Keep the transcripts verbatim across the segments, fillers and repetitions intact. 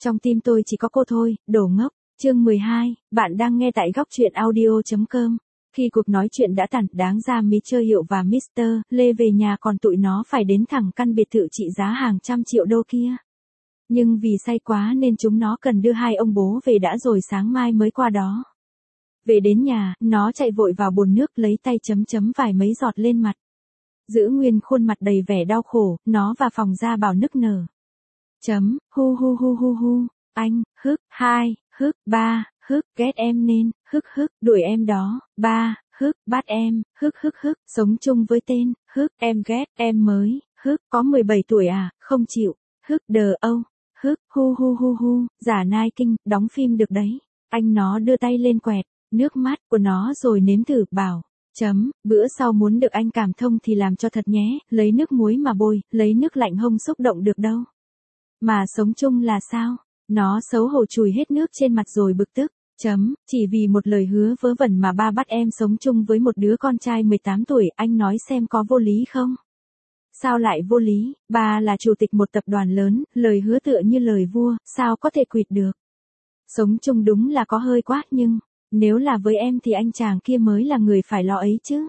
Trong tim tôi chỉ có cô thôi, đồ ngốc. Chương mười hai, bạn đang nghe tại góc truyện audio chấm com. Khi cuộc nói chuyện đã tàn, đáng ra mít Hiệu và mít tơ Lê về nhà còn tụi nó phải đến thẳng căn biệt thự trị giá hàng trăm triệu đô kia. Nhưng vì say quá nên chúng nó cần đưa hai ông bố về đã rồi sáng mai mới qua đó. Về đến nhà, nó chạy vội vào bồn nước lấy tay chấm chấm vài mấy giọt lên mặt. Giữ nguyên khuôn mặt đầy vẻ đau khổ, nó vào phòng ra bảo nức nở. Chấm, hu hu hu hu hu, anh, hức, hai, hức, ba, hức, ghét em nên, hức hức, đuổi em đó, ba, hức, bắt em, hức hức hức, sống chung với tên, hức, em ghét, em mới, hức, có mười bảy tuổi à, không chịu, hức, đờ âu, hức, hu hu hu hu, giả nai kinh, đóng phim được đấy. Anh nó đưa tay lên quẹt nước mắt của nó rồi nếm thử, bảo. Chấm, bữa sau muốn được anh cảm thông thì làm cho thật nhé, lấy nước muối mà bôi, lấy nước lạnh không xúc động được đâu. Mà sống chung là sao? Nó xấu hổ chùi hết nước trên mặt rồi bực tức. Chấm, chỉ vì một lời hứa vớ vẩn mà ba bắt em sống chung với một đứa con trai mười tám tuổi, anh nói xem có vô lý không? Sao lại vô lý, ba là chủ tịch một tập đoàn lớn, lời hứa tựa như lời vua, sao có thể quỵt được? Sống chung đúng là có hơi quá, nhưng nếu là với em thì anh chàng kia mới là người phải lo ấy chứ.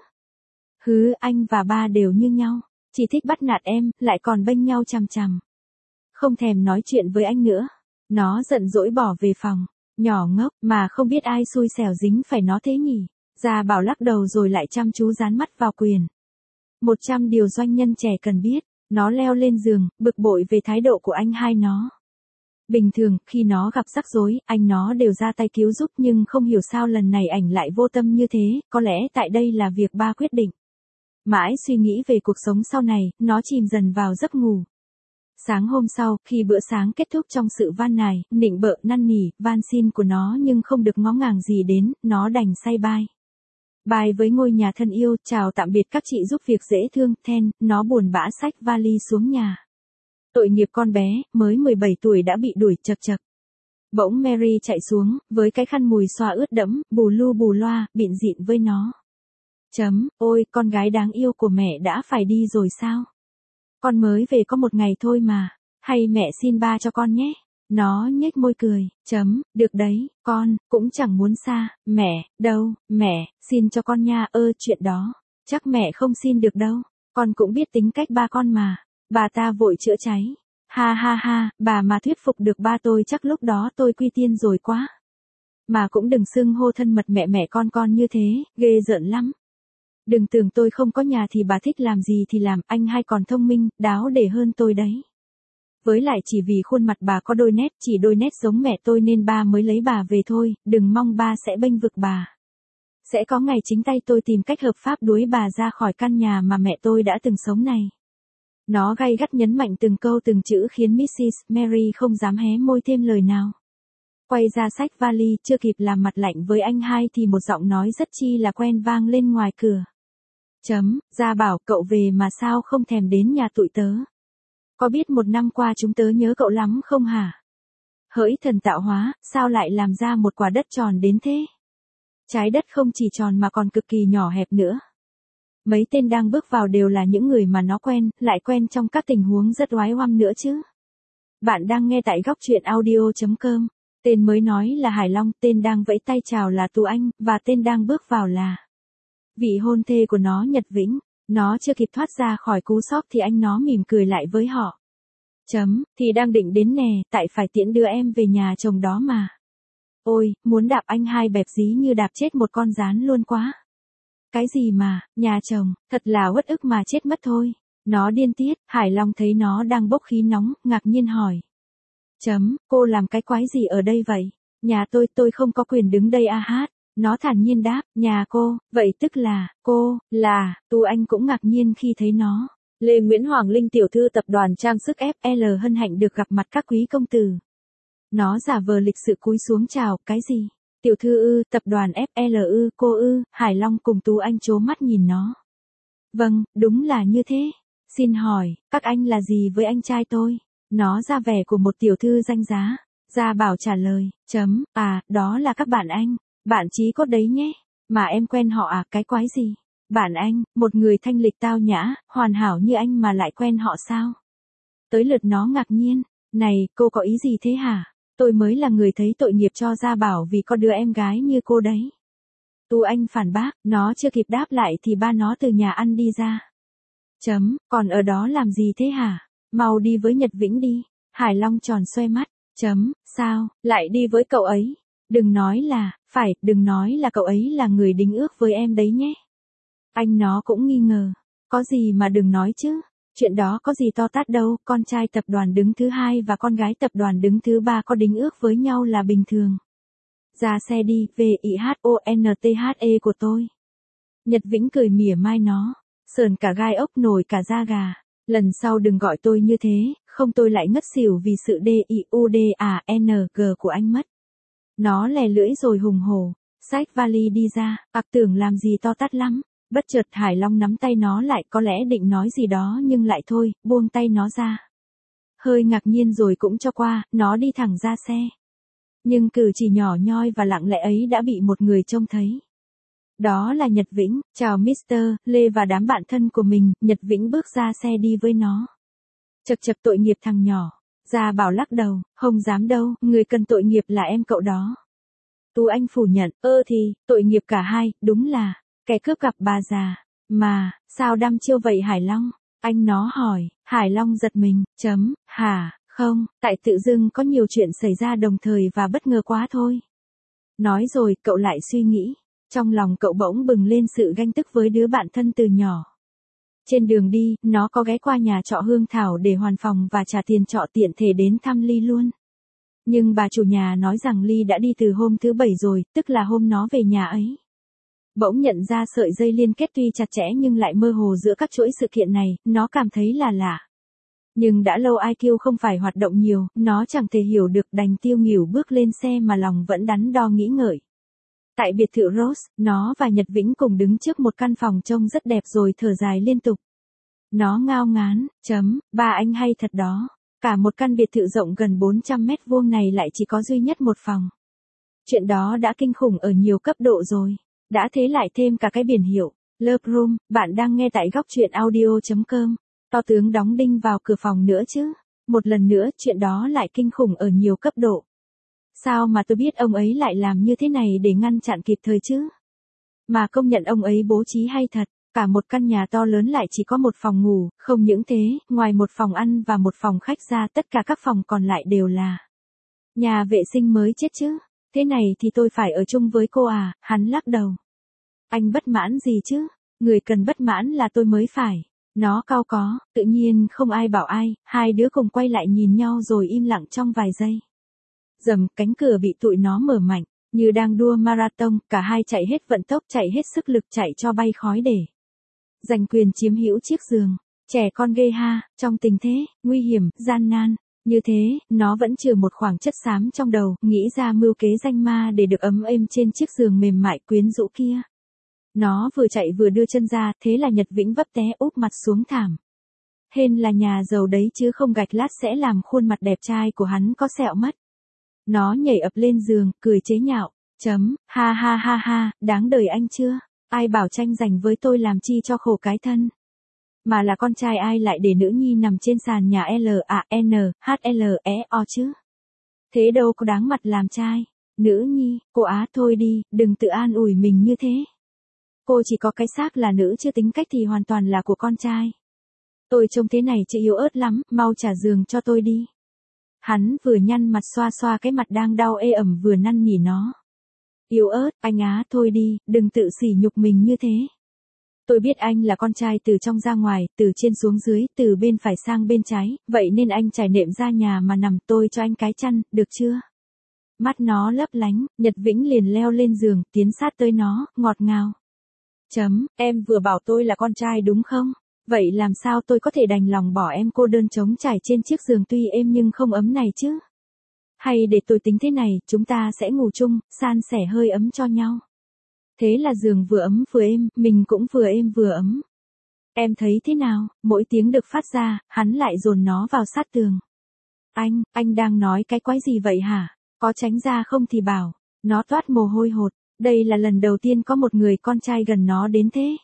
Hứ, anh và ba đều như nhau, chỉ thích bắt nạt em, lại còn bênh nhau chằm chằm. Không thèm nói chuyện với anh nữa. Nó giận dỗi bỏ về phòng. Nhỏ ngốc, mà không biết ai xui xẻo dính phải nó thế nhỉ. Gia Bảo lắc đầu rồi lại chăm chú dán mắt vào quyền. Một trăm điều doanh nhân trẻ cần biết. Nó leo lên giường, bực bội về thái độ của anh hai nó. Bình thường, khi nó gặp rắc rối, anh nó đều ra tay cứu giúp, nhưng không hiểu sao lần này ảnh lại vô tâm như thế, có lẽ tại đây là việc ba quyết định. Mãi suy nghĩ về cuộc sống sau này, nó chìm dần vào giấc ngủ. Sáng hôm sau, khi bữa sáng kết thúc trong sự van nài, nịnh bợ, năn nỉ, van xin của nó nhưng không được ngó ngàng gì đến, nó đành say bye. Bye với ngôi nhà thân yêu, chào tạm biệt các chị giúp việc dễ thương, then, nó buồn bã xách vali xuống nhà. Tội nghiệp con bé, mới mười bảy tuổi đã bị đuổi chật chật. Bỗng Mary chạy xuống, với cái khăn mùi xoa ướt đẫm, bù lu bù loa, bịn dịn với nó. Chấm, ôi, con gái đáng yêu của mẹ đã phải đi rồi sao? Con mới về có một ngày thôi mà, hay mẹ xin ba cho con nhé. Nó nhếch môi cười, chấm, được đấy, con, cũng chẳng muốn xa, mẹ, đâu, mẹ, xin cho con nha, ơ, chuyện đó, chắc mẹ không xin được đâu, con cũng biết tính cách ba con mà. Bà ta vội chữa cháy. Ha ha ha, bà mà thuyết phục được ba tôi chắc lúc đó tôi quy tiên rồi quá. Mà cũng đừng xưng hô thân mật mẹ mẹ con con như thế, ghê rợn lắm. Đừng tưởng tôi không có nhà thì bà thích làm gì thì làm, anh hai còn thông minh, đáo để hơn tôi đấy. Với lại chỉ vì khuôn mặt bà có đôi nét, chỉ đôi nét giống mẹ tôi nên ba mới lấy bà về thôi, đừng mong ba sẽ bênh vực bà. Sẽ có ngày chính tay tôi tìm cách hợp pháp đuổi bà ra khỏi căn nhà mà mẹ tôi đã từng sống này. Nó gay gắt nhấn mạnh từng câu từng chữ khiến mít xít Mary không dám hé môi thêm lời nào. Quay ra xách vali, chưa kịp làm mặt lạnh với anh hai thì một giọng nói rất chi là quen vang lên ngoài cửa. Chấm, Gia Bảo, cậu về mà sao không thèm đến nhà tụi tớ? Có biết một năm qua chúng tớ nhớ cậu lắm không hả? Hỡi thần tạo hóa, sao lại làm ra một quả đất tròn đến thế? Trái đất không chỉ tròn mà còn cực kỳ nhỏ hẹp nữa. Mấy tên đang bước vào đều là những người mà nó quen, lại quen trong các tình huống rất oái oăm nữa chứ. Bạn đang nghe tại góc truyện audio chấm com. Tên mới nói là Hải Long, tên đang vẫy tay chào là Tú Anh, và tên đang bước vào là vị hôn thê của nó Nhật Vĩnh. Nó chưa kịp thoát ra khỏi cú sốc thì anh nó mỉm cười lại với họ. Chấm, thì đang định đến nè, tại phải tiễn đưa em về nhà chồng đó mà. Ôi, muốn đạp anh hai bẹp dí như đạp chết một con gián luôn quá. Cái gì mà, nhà chồng, thật là uất ức mà chết mất thôi. Nó điên tiết, Hải Long thấy nó đang bốc khí nóng, ngạc nhiên hỏi. Chấm, cô làm cái quái gì ở đây vậy? Nhà tôi, tôi không có quyền đứng đây a hát. Nó thản nhiên đáp, nhà cô, vậy tức là, cô, là, Tú Anh cũng ngạc nhiên khi thấy nó. Lê Nguyễn Hoàng Linh tiểu thư tập đoàn trang sức ép lờ hân hạnh được gặp mặt các quý công tử. Nó giả vờ lịch sự cúi xuống chào, cái gì? Tiểu thư ư, tập đoàn ép lờ ư, cô ư, Hải Long cùng Tú Anh trố mắt nhìn nó. Vâng, đúng là như thế. Xin hỏi, các anh là gì với anh trai tôi? Nó ra vẻ của một tiểu thư danh giá. Gia Bảo trả lời, chấm, à, đó là các bạn anh. Bạn chí cốt đấy nhé. Mà em quen họ à, cái quái gì? Bạn anh, một người thanh lịch tao nhã, hoàn hảo như anh mà lại quen họ sao? Tới lượt nó ngạc nhiên. Này, cô có ý gì thế hả? Tôi mới là người thấy tội nghiệp cho Gia Bảo vì có đứa em gái như cô đấy. Tu Anh phản bác, nó chưa kịp đáp lại thì ba nó từ nhà ăn đi ra. Chấm, còn ở đó làm gì thế hả? Mau đi với Nhật Vĩnh đi. Hải Long tròn xoe mắt. Chấm, sao, lại đi với cậu ấy? Đừng nói là, phải, đừng nói là cậu ấy là người đính ước với em đấy nhé. Anh nó cũng nghi ngờ. Có gì mà đừng nói chứ. Chuyện đó có gì to tát đâu, con trai tập đoàn đứng thứ hai và con gái tập đoàn đứng thứ ba có đính ước với nhau là bình thường. Ra xe đi, V I H O N T H E của tôi. Nhật Vĩnh cười mỉa mai nó, sờn cả gai ốc nổi cả da gà. Lần sau đừng gọi tôi như thế, không tôi lại ngất xỉu vì sự D I U D A N G của anh mất. Nó lè lưỡi rồi hùng hổ, xách vali đi ra, ặc tưởng làm gì to tát lắm. Bất chợt Hải Long nắm tay nó lại, có lẽ định nói gì đó nhưng lại thôi, buông tay nó ra. Hơi ngạc nhiên rồi cũng cho qua, nó đi thẳng ra xe. Nhưng cử chỉ nhỏ nhoi và lặng lẽ ấy đã bị một người trông thấy. Đó là Nhật Vĩnh. Chào mít tơ Lê và đám bạn thân của mình. Nhật Vĩnh bước ra xe đi với nó. Chật chật tội nghiệp thằng nhỏ. Gia Bảo lắc đầu, không dám đâu, người cần tội nghiệp là em cậu đó. Tu Anh phủ nhận, ơ thì, tội nghiệp cả hai, đúng là, kẻ cướp gặp bà già. Mà, sao đăm chiêu vậy Hải Long? Anh nó hỏi. Hải Long giật mình, chấm, hả, không, tại tự dưng có nhiều chuyện xảy ra đồng thời và bất ngờ quá thôi. Nói rồi, cậu lại suy nghĩ. Trong lòng cậu bỗng bừng lên sự ganh tức với đứa bạn thân từ nhỏ. Trên đường đi, nó có ghé qua nhà trọ Hương Thảo để hoàn phòng và trả tiền trọ tiện thể đến thăm Ly luôn. Nhưng bà chủ nhà nói rằng Ly đã đi từ hôm thứ bảy rồi, tức là hôm nó về nhà ấy. Bỗng nhận ra sợi dây liên kết tuy chặt chẽ nhưng lại mơ hồ giữa các chuỗi sự kiện này, nó cảm thấy là lạ. Nhưng đã lâu I Q không phải hoạt động nhiều, nó chẳng thể hiểu được, đành tiêu nghỉu bước lên xe mà lòng vẫn đắn đo nghĩ ngợi. Tại biệt thự Rose, nó và Nhật Vĩnh cùng đứng trước một căn phòng trông rất đẹp rồi thở dài liên tục. Nó ngao ngán, chấm, ba anh hay thật đó. Cả một căn biệt thự rộng gần bốn trăm mét vuông này lại chỉ có duy nhất một phòng. Chuyện đó đã kinh khủng ở nhiều cấp độ rồi. Đã thế lại thêm cả cái biển hiệu, Love Room, bạn đang nghe tại góc truyện audio chấm com. To tướng đóng đinh vào cửa phòng nữa chứ. Một lần nữa, chuyện đó lại kinh khủng ở nhiều cấp độ. Sao mà tôi biết ông ấy lại làm như thế này để ngăn chặn kịp thời chứ? Mà công nhận ông ấy bố trí hay thật, cả một căn nhà to lớn lại chỉ có một phòng ngủ, không những thế, ngoài một phòng ăn và một phòng khách ra tất cả các phòng còn lại đều là nhà vệ sinh mới chết chứ. Thế này thì tôi phải ở chung với cô à, hắn lắc đầu. Anh bất mãn gì chứ? Người cần bất mãn là tôi mới phải. Nó cau có, tự nhiên không ai bảo ai, hai đứa cùng quay lại nhìn nhau rồi im lặng trong vài giây. Dầm, cánh cửa bị tụi nó mở mạnh, như đang đua marathon, cả hai chạy hết vận tốc, chạy hết sức lực, chạy cho bay khói để giành quyền chiếm hữu chiếc giường. Trẻ con ghê ha, trong tình thế nguy hiểm, gian nan như thế, nó vẫn chừa một khoảng chất xám trong đầu, nghĩ ra mưu kế danh ma để được ấm êm trên chiếc giường mềm mại quyến rũ kia. Nó vừa chạy vừa đưa chân ra, thế là Nhật Vĩnh vấp té úp mặt xuống thảm. Hên là nhà giàu đấy chứ không gạch lát sẽ làm khuôn mặt đẹp trai của hắn có sẹo mất. Nó nhảy ập lên giường, cười chế nhạo, chấm, ha ha ha ha, đáng đời anh chưa? Ai bảo tranh giành với tôi làm chi cho khổ cái thân? Mà là con trai ai lại để nữ nhi nằm trên sàn nhà L A N H L E O chứ? Thế đâu có đáng mặt làm trai. Nữ nhi, cô á thôi đi, đừng tự an ủi mình như thế. Cô chỉ có cái xác là nữ chứ tính cách thì hoàn toàn là của con trai. Tôi trông thế này chứ yếu ớt lắm, mau trả giường cho tôi đi. Hắn vừa nhăn mặt xoa xoa cái mặt đang đau ê ẩm vừa năn nỉ nó. Yếu ớt, anh á thôi đi, đừng tự sỉ nhục mình như thế. Tôi biết anh là con trai từ trong ra ngoài, từ trên xuống dưới, từ bên phải sang bên trái, vậy nên anh trải nệm ra nhà mà nằm, tôi cho anh cái chăn, được chưa? Mắt nó lấp lánh, Nhật Vĩnh liền leo lên giường, tiến sát tới nó, ngọt ngào. Chấm, em vừa bảo tôi là con trai đúng không? Vậy làm sao tôi có thể đành lòng bỏ em cô đơn trống trải trên chiếc giường tuy êm nhưng không ấm này chứ? Hay để tôi tính thế này, chúng ta sẽ ngủ chung, san sẻ hơi ấm cho nhau. Thế là giường vừa ấm vừa êm, mình cũng vừa êm vừa ấm. Em thấy thế nào? Mỗi tiếng được phát ra, hắn lại dồn nó vào sát tường. Anh, anh đang nói cái quái gì vậy hả? Có tránh ra không thì bảo. Nó toát mồ hôi hột. Đây là lần đầu tiên có một người con trai gần nó đến thế.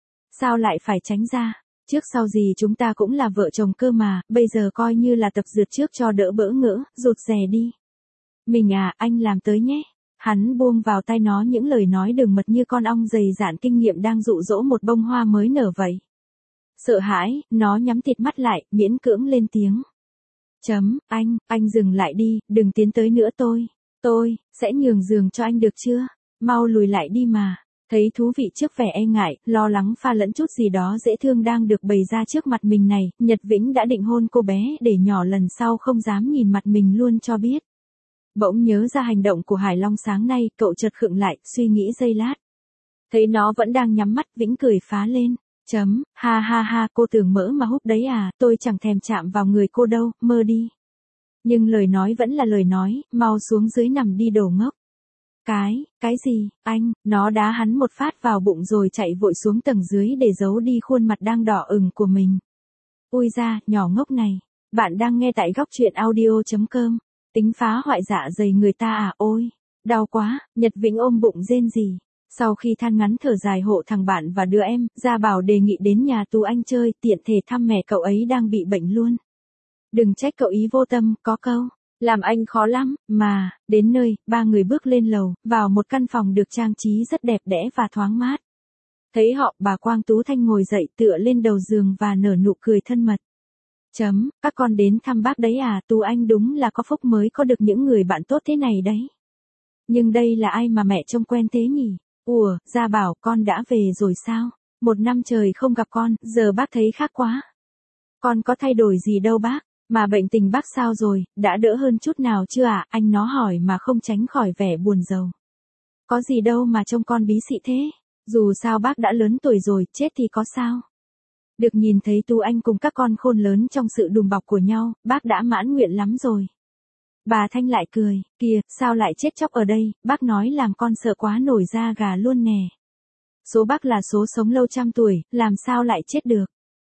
Sao lại phải tránh ra? Trước sau gì chúng ta cũng là vợ chồng cơ mà, bây giờ coi như là tập dượt trước cho đỡ bỡ ngỡ, rụt rè đi. Mình à, anh làm tới nhé. Hắn buông vào tai nó những lời nói đường mật như con ong dày dạn kinh nghiệm đang dụ dỗ một bông hoa mới nở vậy. Sợ hãi, nó nhắm tịt mắt lại, miễn cưỡng lên tiếng. Chấm, anh, anh dừng lại đi, đừng tiến tới nữa tôi. Tôi, sẽ nhường giường cho anh được chưa? Mau lùi lại đi mà. Thấy thú vị trước vẻ e ngại, lo lắng pha lẫn chút gì đó dễ thương đang được bày ra trước mặt mình này, Nhật Vĩnh đã định hôn cô bé để nhỏ lần sau không dám nhìn mặt mình luôn cho biết. Bỗng nhớ ra hành động của Hải Long sáng nay, cậu chợt khựng lại, suy nghĩ giây lát. Thấy nó vẫn đang nhắm mắt, Vĩnh cười phá lên. Chấm, ha ha ha, cô tưởng mỡ mà húp đấy à, tôi chẳng thèm chạm vào người cô đâu, mơ đi. Nhưng lời nói vẫn là lời nói, mau xuống dưới nằm đi đồ ngốc. Cái, cái gì, anh, nó đá hắn một phát vào bụng rồi chạy vội xuống tầng dưới để giấu đi khuôn mặt đang đỏ ửng của mình. Ui da, nhỏ ngốc này, bạn đang nghe tại góc truyện audio chấm com. Tính phá hoại dạ dày người ta à, ôi, đau quá, Nhật Vĩnh ôm bụng rên rỉ. Sau khi than ngắn thở dài hộ thằng bạn và đứa em, Gia Bảo đề nghị đến nhà Tú Anh chơi, tiện thể thăm mẹ cậu ấy đang bị bệnh luôn. Đừng trách cậu ý vô tâm, có câu, làm anh khó lắm, mà, đến nơi, ba người bước lên lầu, vào một căn phòng được trang trí rất đẹp đẽ và thoáng mát. Thấy họ, bà Quang Tú Thanh ngồi dậy tựa lên đầu giường và nở nụ cười thân mật. Chấm, các con đến thăm bác đấy à, Tú Anh đúng là có phúc mới có được những người bạn tốt thế này đấy. Nhưng đây là ai mà mẹ trông quen thế nhỉ? Ủa, Gia Bảo, con đã về rồi sao? Một năm trời không gặp con, giờ bác thấy khác quá. Con có thay đổi gì đâu bác, mà bệnh tình bác sao rồi, đã đỡ hơn chút nào chưa ạ? À? Anh nó hỏi mà không tránh khỏi vẻ buồn rầu. Có gì đâu mà trông con bí xị thế, dù sao bác đã lớn tuổi rồi, chết thì có sao. Được nhìn thấy Tú Anh cùng các con khôn lớn trong sự đùm bọc của nhau, bác đã mãn nguyện lắm rồi. Bà Thanh lại cười, kìa, sao lại chết chóc ở đây, bác nói làm con sợ quá nổi da gà luôn nè. Số bác là số sống lâu trăm tuổi, làm sao lại chết được.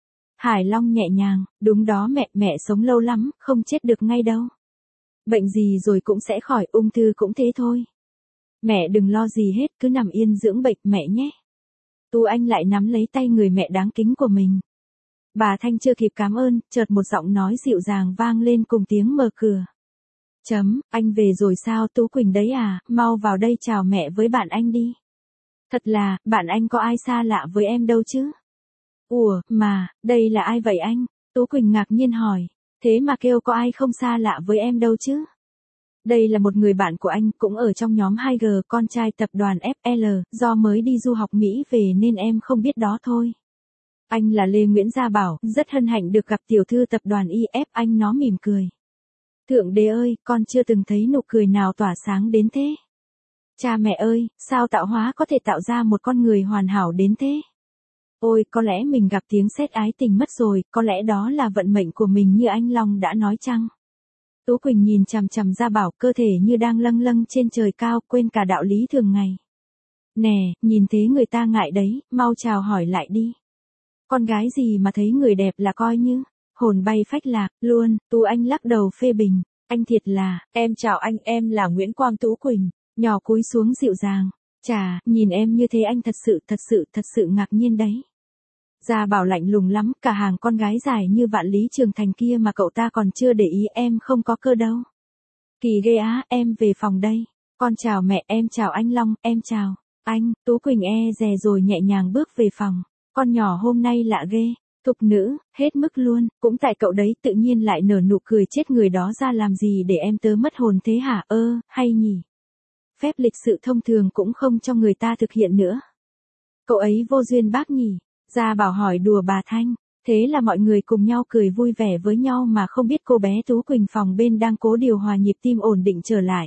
Hải Long nhẹ nhàng, đúng đó mẹ, mẹ sống lâu lắm, không chết được ngay đâu. Bệnh gì rồi cũng sẽ khỏi, ung thư cũng thế thôi. Mẹ đừng lo gì hết, cứ nằm yên dưỡng bệnh mẹ nhé. Tú Anh lại nắm lấy tay người mẹ đáng kính của mình. Bà Thanh chưa kịp cảm ơn, chợt một giọng nói dịu dàng vang lên cùng tiếng mở cửa. Chấm, anh về rồi sao, Tú Quỳnh đấy à, mau vào đây chào mẹ với bạn anh đi. Thật là, bạn anh có ai xa lạ với em đâu chứ? Ủa, mà, đây là ai vậy anh? Tú Quỳnh ngạc nhiên hỏi, thế mà kêu có ai không xa lạ với em đâu chứ? Đây là một người bạn của anh, cũng ở trong nhóm hai G, con trai tập đoàn ép lờ, do mới đi du học Mỹ về nên em không biết đó thôi. Anh là Lê Nguyễn Gia Bảo, rất hân hạnh được gặp tiểu thư tập đoàn i ép, anh nó mỉm cười. Thượng đế ơi, con chưa từng thấy nụ cười nào tỏa sáng đến thế. Cha mẹ ơi, sao tạo hóa có thể tạo ra một con người hoàn hảo đến thế? Ôi, có lẽ mình gặp tiếng sét ái tình mất rồi, có lẽ đó là vận mệnh của mình như anh Long đã nói chăng? Tú Quỳnh nhìn chằm chằm Gia Bảo, cơ thể như đang lâng lâng trên trời cao, quên cả đạo lý thường ngày. Nè, nhìn thế người ta ngại đấy, mau chào hỏi lại đi. Con gái gì mà thấy người đẹp là coi như hồn bay phách lạc, luôn. Tú Anh lắc đầu phê bình, anh thiệt là, em chào anh, em là Nguyễn Quang Tú Quỳnh, nhỏ cúi xuống dịu dàng. Chà, nhìn em như thế anh thật sự, thật sự, thật sự ngạc nhiên đấy. Gia Bảo lạnh lùng lắm, cả hàng con gái dài như vạn lý trường thành kia mà cậu ta còn chưa để ý, em không có cơ đâu. Kỳ ghê á, em về phòng đây. Con chào mẹ, em chào anh Long, em chào anh. Tú Quỳnh e dè rồi nhẹ nhàng bước về phòng. Con nhỏ hôm nay lạ ghê, thục nữ, hết mức luôn, cũng tại cậu đấy tự nhiên lại nở nụ cười, chết người đó ra làm gì để em tớ mất hồn thế hả, ơ, hay nhỉ. Phép lịch sự thông thường cũng không cho người ta thực hiện nữa. Cậu ấy vô duyên bác nhỉ. Gia Bảo hỏi đùa bà Thanh, thế là mọi người cùng nhau cười vui vẻ với nhau mà không biết cô bé Tú Quỳnh phòng bên đang cố điều hòa nhịp tim ổn định trở lại.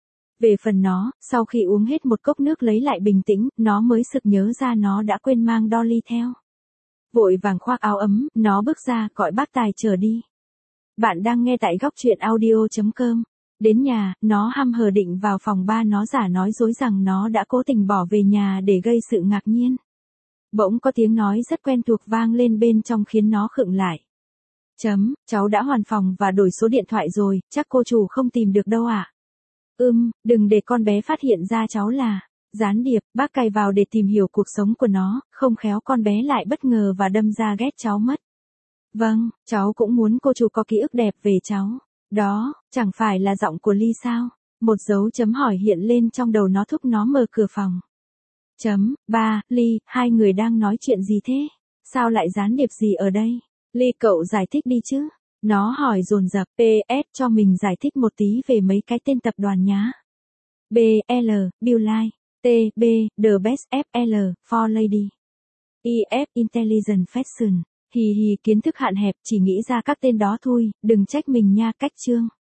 Về phần nó, sau khi uống hết một cốc nước lấy lại bình tĩnh, nó mới sực nhớ ra nó đã quên mang Dolly theo. Vội vàng khoác áo ấm, nó bước ra gọi bác Tài chờ đi. Bạn đang nghe tại góc truyện audio chấm com. Đến nhà, nó hăm hờ định vào phòng ba, nó giả nói dối rằng nó đã cố tình bỏ về nhà để gây sự ngạc nhiên. Bỗng có tiếng nói rất quen thuộc vang lên bên trong khiến nó khựng lại. Chấm, cháu đã hoàn phòng và đổi số điện thoại rồi, chắc cô chủ không tìm được đâu ạ. À? Ừm, đừng để con bé phát hiện ra cháu là gián điệp, bác cày vào để tìm hiểu cuộc sống của nó, không khéo con bé lại bất ngờ và đâm ra ghét cháu mất. Vâng, cháu cũng muốn cô chủ có ký ức đẹp về cháu. Đó, chẳng phải là giọng của Ly sao? Một dấu chấm hỏi hiện lên trong đầu nó thúc nó mở cửa phòng. Chấm, ba, Ly, hai người đang nói chuyện gì thế? Sao lại gián điệp gì ở đây? Ly cậu giải thích đi chứ. Nó hỏi dồn dập. pê ét cho mình giải thích một tí về mấy cái tên tập đoàn nhá. bê lờ, Billline. tê bê, The Best ép lờ, For Lady. i ép, Intelligent Fashion. Hì hì kiến thức hạn hẹp chỉ nghĩ ra các tên đó thôi, đừng trách mình nha cách chương.